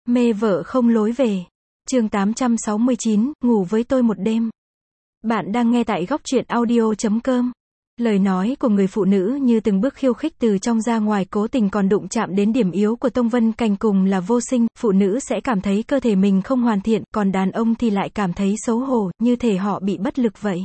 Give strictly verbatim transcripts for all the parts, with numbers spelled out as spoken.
Mê vợ không lối về. Chương tám trăm sáu mươi chín, ngủ với tôi một đêm. Bạn đang nghe tại góc truyện audio chấm com. Lời nói của người phụ nữ như từng bước khiêu khích từ trong ra ngoài, cố tình còn đụng chạm đến điểm yếu của Tông Vân Cảnh cùng là vô sinh. Phụ nữ sẽ cảm thấy cơ thể mình không hoàn thiện, còn đàn ông thì lại cảm thấy xấu hổ, như thể họ bị bất lực vậy.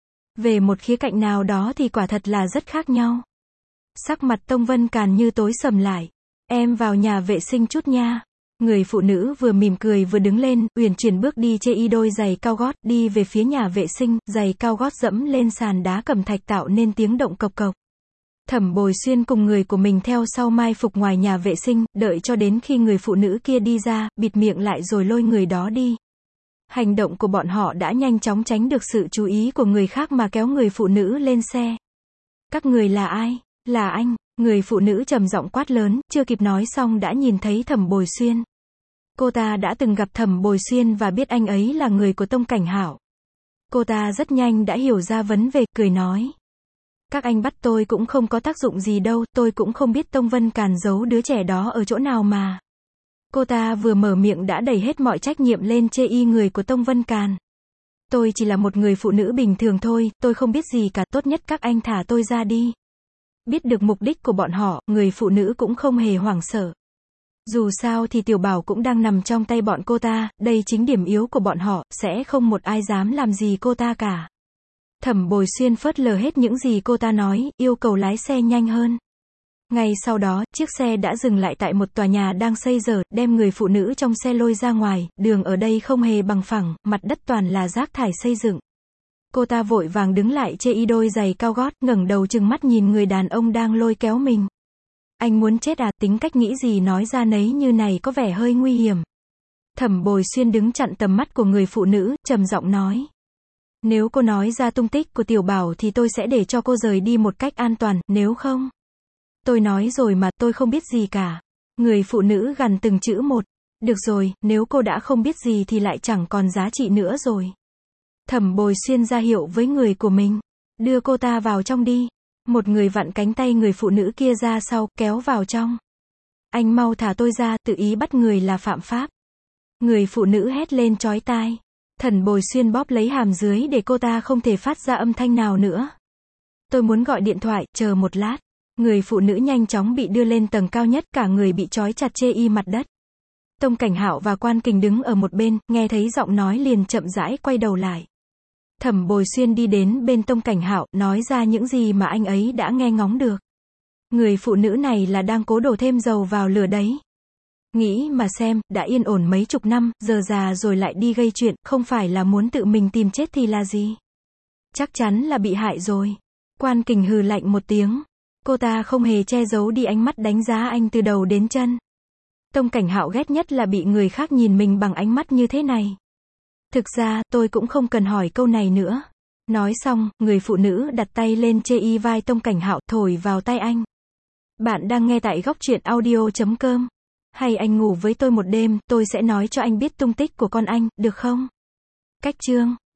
Về một khía cạnh nào đó thì quả thật là rất khác nhau. Sắc mặt Tông Vân Càn như tối sầm lại. Em vào nhà vệ sinh chút nha. Người phụ nữ vừa mỉm cười vừa đứng lên, uyển chuyển bước đi chê y đôi giày cao gót, đi về phía nhà vệ sinh, giày cao gót dẫm lên sàn đá cẩm thạch tạo nên tiếng động cộc cộc. Thẩm Bồi Xuyên cùng người của mình theo sau mai phục ngoài nhà vệ sinh, đợi cho đến khi người phụ nữ kia đi ra, bịt miệng lại rồi lôi người đó đi. Hành động của bọn họ đã nhanh chóng tránh được sự chú ý của người khác mà kéo người phụ nữ lên xe. Các người là ai? Là anh. Người phụ nữ trầm giọng quát lớn, chưa kịp nói xong đã nhìn thấy Thẩm Bồi Xuyên. Cô ta đã từng gặp Thẩm Bồi Xuyên và biết anh ấy là người của Tông Cảnh Hạo. Cô ta rất nhanh đã hiểu ra vấn đề, cười nói. Các anh bắt tôi cũng không có tác dụng gì đâu, tôi cũng không biết Tông Vân Càn giấu đứa trẻ đó ở chỗ nào mà. Cô ta vừa mở miệng đã đẩy hết mọi trách nhiệm lên chê y người của Tông Vân Càn. Tôi chỉ là một người phụ nữ bình thường thôi, tôi không biết gì cả, tốt nhất các anh thả tôi ra đi. Biết được mục đích của bọn họ, người phụ nữ cũng không hề hoảng sợ. Dù sao thì Tiểu Bảo cũng đang nằm trong tay bọn cô ta, đây chính điểm yếu của bọn họ, sẽ không một ai dám làm gì cô ta cả. Thẩm Bồi Xuyên phớt lờ hết những gì cô ta nói, yêu cầu lái xe nhanh hơn. Ngay sau đó, chiếc xe đã dừng lại tại một tòa nhà đang xây dở, đem người phụ nữ trong xe lôi ra ngoài, đường ở đây không hề bằng phẳng, mặt đất toàn là rác thải xây dựng. Cô ta vội vàng đứng lại chê y đôi giày cao gót, ngẩng đầu trừng mắt nhìn người đàn ông đang lôi kéo mình. Anh muốn chết à, tính cách nghĩ gì nói ra nấy như này có vẻ hơi nguy hiểm. Thẩm Bồi Xuyên đứng chặn tầm mắt của người phụ nữ, trầm giọng nói. Nếu cô nói ra tung tích của Tiểu Bảo thì tôi sẽ để cho cô rời đi một cách an toàn, nếu không. Tôi nói rồi mà, tôi không biết gì cả. Người phụ nữ gằn từng chữ một. Được rồi, nếu cô đã không biết gì thì lại chẳng còn giá trị nữa rồi. Thẩm Bồi Xuyên ra hiệu với người của mình. Đưa cô ta vào trong đi. Một người vặn cánh tay người phụ nữ kia ra sau, kéo vào trong. Anh mau thả tôi ra, tự ý bắt người là phạm pháp. Người phụ nữ hét lên chói tai. Thẩm Bồi Xuyên bóp lấy hàm dưới để cô ta không thể phát ra âm thanh nào nữa. Tôi muốn gọi điện thoại, chờ một lát. Người phụ nữ nhanh chóng bị đưa lên tầng cao nhất, cả người bị trói chặt chê y mặt đất. Tông Cảnh Hạo và Quan Kình đứng ở một bên, nghe thấy giọng nói liền chậm rãi quay đầu lại. Thẩm Bồi Xuyên đi đến bên Tông Cảnh Hạo, nói ra những gì mà anh ấy đã nghe ngóng được. Người phụ nữ này là đang cố đổ thêm dầu vào lửa đấy. Nghĩ mà xem, đã yên ổn mấy chục năm, giờ già rồi lại đi gây chuyện, không phải là muốn tự mình tìm chết thì là gì? Chắc chắn là bị hại rồi. Quan Kình hừ lạnh một tiếng. Cô ta không hề che giấu đi ánh mắt đánh giá anh từ đầu đến chân. Tông Cảnh Hạo ghét nhất là bị người khác nhìn mình bằng ánh mắt như thế này. Thực ra, tôi cũng không cần hỏi câu này nữa. Nói xong, người phụ nữ đặt tay lên chê y vai Tông Cảnh Hạo, thổi vào tay anh. Bạn đang nghe tại góc truyện audio chấm com. Hay anh ngủ với tôi một đêm, tôi sẽ nói cho anh biết tung tích của con anh, được không? Cách chương